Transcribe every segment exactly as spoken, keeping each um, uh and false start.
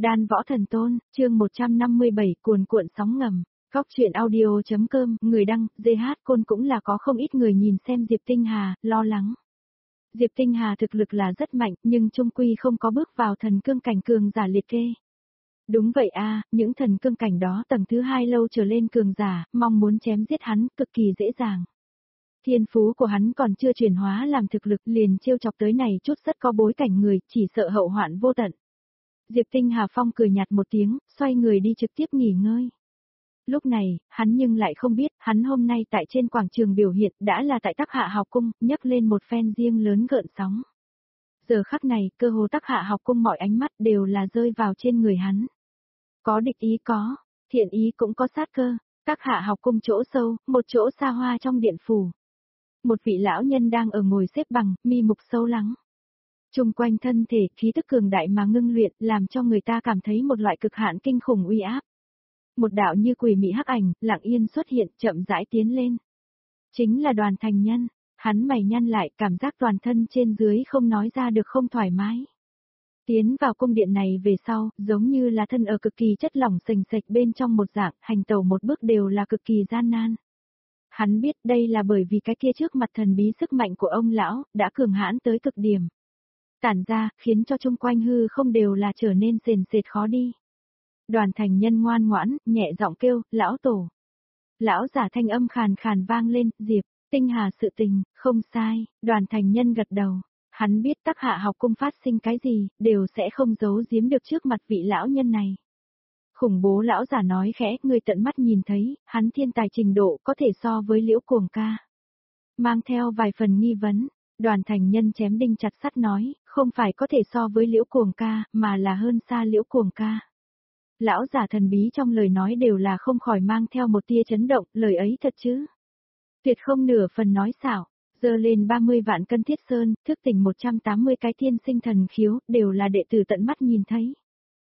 Đan Võ Thần Tôn, chương một trăm năm mươi bảy cuồn cuộn sóng ngầm. Góc truyện audio.com, người đăng, giê hát Côn cũng là có không ít người nhìn xem Diệp Tinh Hà, lo lắng. Diệp Tinh Hà thực lực là rất mạnh, nhưng chung quy không có bước vào thần cương cảnh cường giả liệt kê. Đúng vậy a, à, những thần cương cảnh đó tầng thứ hai lâu trở lên cường giả, mong muốn chém giết hắn, cực kỳ dễ dàng. Thiên phú của hắn còn chưa chuyển hóa làm thực lực liền trêu chọc tới này chút rất có bối cảnh người, chỉ sợ hậu hoạn vô tận. Diệp Tinh Hà Phong cười nhạt một tiếng, xoay người đi trực tiếp nghỉ ngơi. Lúc này, hắn nhưng lại không biết, hắn hôm nay tại trên quảng trường biểu hiện đã là tại Tắc Hạ học cung, nhấc lên một phen riêng lớn gợn sóng. Giờ khắc này, cơ hồ Tắc Hạ học cung mọi ánh mắt đều là rơi vào trên người hắn. Có địch ý có, thiện ý cũng có sát cơ. Tắc Hạ học cung chỗ sâu, một chỗ xa hoa trong điện phủ. Một vị lão nhân đang ở ngồi xếp bằng, mi mục sâu lắng. Trung quanh thân thể, khí tức cường đại mà ngưng luyện, làm cho người ta cảm thấy một loại cực hạn kinh khủng uy áp. Một đạo như quỷ mị hắc ảnh, lặng yên xuất hiện, chậm rãi tiến lên. Chính là Đoàn Thành Nhân, hắn mày nhăn lại, cảm giác toàn thân trên dưới không nói ra được không thoải mái. Tiến vào cung điện này về sau, giống như là thân ở cực kỳ chất lỏng sềnh sệch bên trong một dạng, hành tẩu một bước đều là cực kỳ gian nan. Hắn biết đây là bởi vì cái kia trước mặt thần bí sức mạnh của ông lão, đã cường hãn tới cực điểm. Tản ra, khiến cho chung quanh hư không đều là trở nên sền sệt khó đi. Đoàn Thành Nhân ngoan ngoãn, nhẹ giọng kêu, lão tổ. Lão giả thanh âm khàn khàn vang lên, Diệp, Tinh Hà sự tình, không sai, Đoàn Thành Nhân gật đầu. Hắn biết Tắc Hạ học cung phát sinh cái gì, đều sẽ không giấu giếm được trước mặt vị lão nhân này. Khủng bố lão giả nói khẽ, người tận mắt nhìn thấy, hắn thiên tài trình độ có thể so với Liễu Cuồng ca. Mang theo vài phần nghi vấn, Đoàn Thành Nhân chém đinh chặt sắt nói, không phải có thể so với Liễu Cuồng ca, mà là hơn xa Liễu Cuồng ca. Lão giả thần bí trong lời nói đều là không khỏi mang theo một tia chấn động, lời ấy thật chứ. Tuyệt không nửa phần nói xạo, giơ lên ba mươi vạn cân thiết sơn, thức tỉnh một trăm tám mươi cái thiên sinh thần khiếu, đều là đệ tử tận mắt nhìn thấy.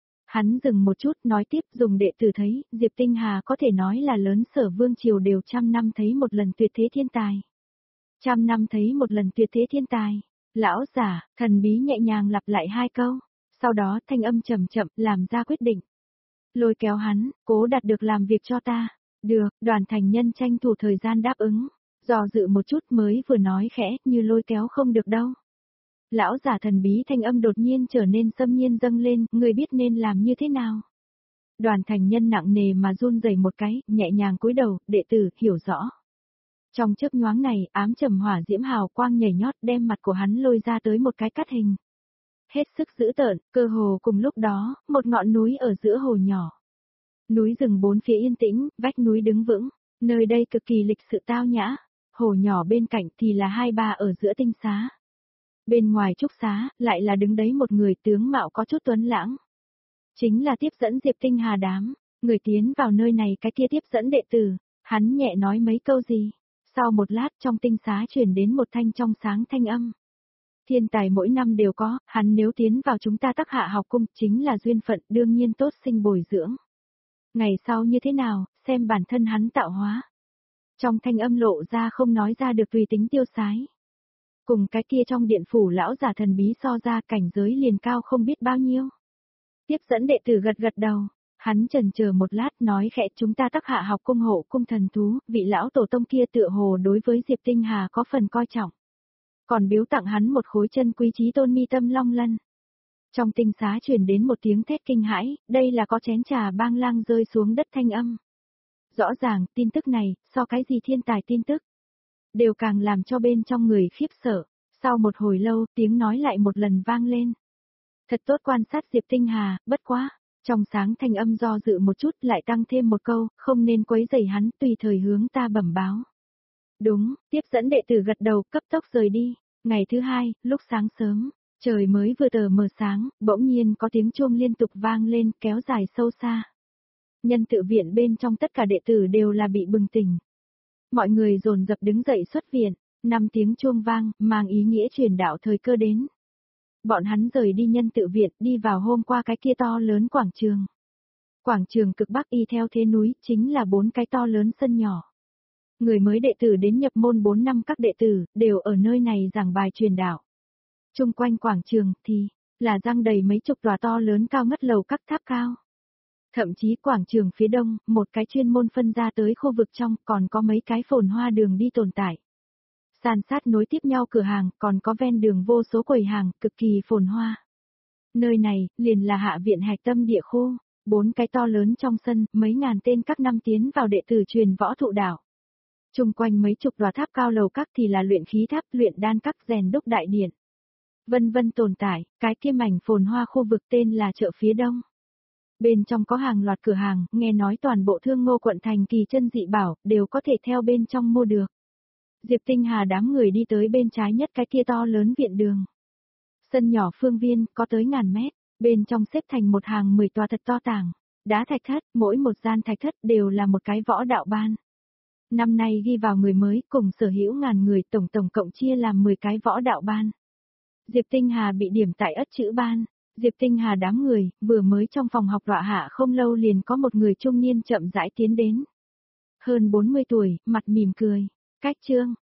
Hắn dừng một chút nói tiếp, dùng đệ tử thấy, Diệp Tinh Hà có thể nói là lớn Sở Vương triều đều trăm năm thấy một lần tuyệt thế thiên tài. Trăm năm thấy một lần tuyệt thế thiên tài. Lão giả, thần bí nhẹ nhàng lặp lại hai câu, sau đó thanh âm chậm chậm làm ra quyết định. Lôi kéo hắn, cố đạt được làm việc cho ta. Được, Đoàn Thành Nhân tranh thủ thời gian đáp ứng, dò dự một chút mới vừa nói khẽ, như lôi kéo không được đâu. Lão giả thần bí thanh âm đột nhiên trở nên xâm nhiên dâng lên, người biết nên làm như thế nào. Đoàn Thành Nhân nặng nề mà run rẩy một cái, nhẹ nhàng cúi đầu, đệ tử, hiểu rõ. Trong chớp nhoáng này, ám trầm hỏa diễm hào quang nhảy nhót đem mặt của hắn lôi ra tới một cái cắt hình. Hết sức dữ tợn, cơ hồ cùng lúc đó, một ngọn núi ở giữa hồ nhỏ. Núi rừng bốn phía yên tĩnh, vách núi đứng vững, nơi đây cực kỳ lịch sự tao nhã. Hồ nhỏ bên cạnh thì là hai bà ở giữa tinh xá. Bên ngoài trúc xá, lại là đứng đấy một người tướng mạo có chút tuấn lãng. Chính là tiếp dẫn Diệp Tinh Hà đám, người tiến vào nơi này cái kia tiếp dẫn đệ tử, hắn nhẹ nói mấy câu gì. Sau một lát trong tinh xá truyền đến một thanh trong sáng thanh âm. Thiên tài mỗi năm đều có, hắn nếu tiến vào chúng ta Tắc Hạ học cung chính là duyên phận đương nhiên tốt sinh bồi dưỡng. Ngày sau như thế nào, xem bản thân hắn tạo hóa. Trong thanh âm lộ ra không nói ra được tùy tính tiêu sái. Cùng cái kia trong điện phủ lão giả thần bí so ra cảnh giới liền cao không biết bao nhiêu. Tiếp dẫn đệ tử gật gật đầu, hắn chần chờ một lát nói khẽ chúng ta Tắc Hạ học cung hộ cung thần thú, vị lão tổ tông kia tựa hồ đối với Diệp Tinh Hà có phần coi trọng. Còn biếu tặng hắn một khối chân quý chí tôn mi tâm long lân. Trong tinh xá truyền đến một tiếng thét kinh hãi, đây là có chén trà bang lang rơi xuống đất thanh âm. Rõ ràng, tin tức này, so cái gì thiên tài tin tức, đều càng làm cho bên trong người khiếp sợ. Sau một hồi lâu, tiếng nói lại một lần vang lên. Thật tốt quan sát Diệp Tinh Hà, bất quá. Trong sáng thanh âm do dự một chút lại tăng thêm một câu, không nên quấy rầy hắn, tùy thời hướng ta bẩm báo. Đúng, tiếp dẫn đệ tử gật đầu, cấp tốc rời đi. Ngày thứ hai, lúc sáng sớm, trời mới vừa tờ mờ sáng, bỗng nhiên có tiếng chuông liên tục vang lên, kéo dài sâu xa. Nhân tự viện bên trong tất cả đệ tử đều là bị bừng tỉnh. Mọi người dồn dập đứng dậy xuất viện, năm tiếng chuông vang, mang ý nghĩa truyền đạo thời cơ đến. Bọn hắn rời đi nhân tự viện, đi vào hôm qua cái kia to lớn quảng trường. Quảng trường cực bắc y theo thế núi, chính là bốn cái to lớn sân nhỏ. Người mới đệ tử đến nhập môn bốn năm các đệ tử, đều ở nơi này giảng bài truyền đạo. Trung quanh quảng trường, thì, là răng đầy mấy chục tòa to lớn cao ngất lầu các tháp cao. Thậm chí quảng trường phía đông, một cái chuyên môn phân ra tới khu vực trong, còn có mấy cái phồn hoa đường đi tồn tại. San sát nối tiếp nhau cửa hàng, còn có ven đường vô số quầy hàng, cực kỳ phồn hoa. Nơi này, liền là hạ viện hạch tâm địa khu, bốn cái to lớn trong sân, mấy ngàn tên các năm tiến vào đệ tử truyền võ thụ đạo. Trung quanh mấy chục tòa tháp cao lầu các thì là luyện khí tháp, luyện đan các, rèn đúc đại điện. Vân vân tồn tại, cái kia mảnh phồn hoa khu vực tên là chợ phía đông. Bên trong có hàng loạt cửa hàng, nghe nói toàn bộ thương ngô quận thành kỳ chân dị bảo, đều có thể theo bên trong mua được. Diệp Tinh Hà đám người đi tới bên trái nhất cái kia to lớn viện đường. Sân nhỏ phương viên, có tới ngàn mét, bên trong xếp thành một hàng mười tòa thật to tàng. Đá thạch thất, mỗi một gian thạch thất đều là một cái võ đạo ban. Năm nay ghi vào người mới, cùng sở hữu ngàn người tổng tổng cộng chia làm mười cái võ đạo ban. Diệp Tinh Hà bị điểm tại ất chữ ban. Diệp Tinh Hà đám người, vừa mới trong phòng học đọa hạ không lâu liền có một người trung niên chậm rãi tiến đến. Hơn bốn mươi tuổi, mặt mỉm cười. Cách trương,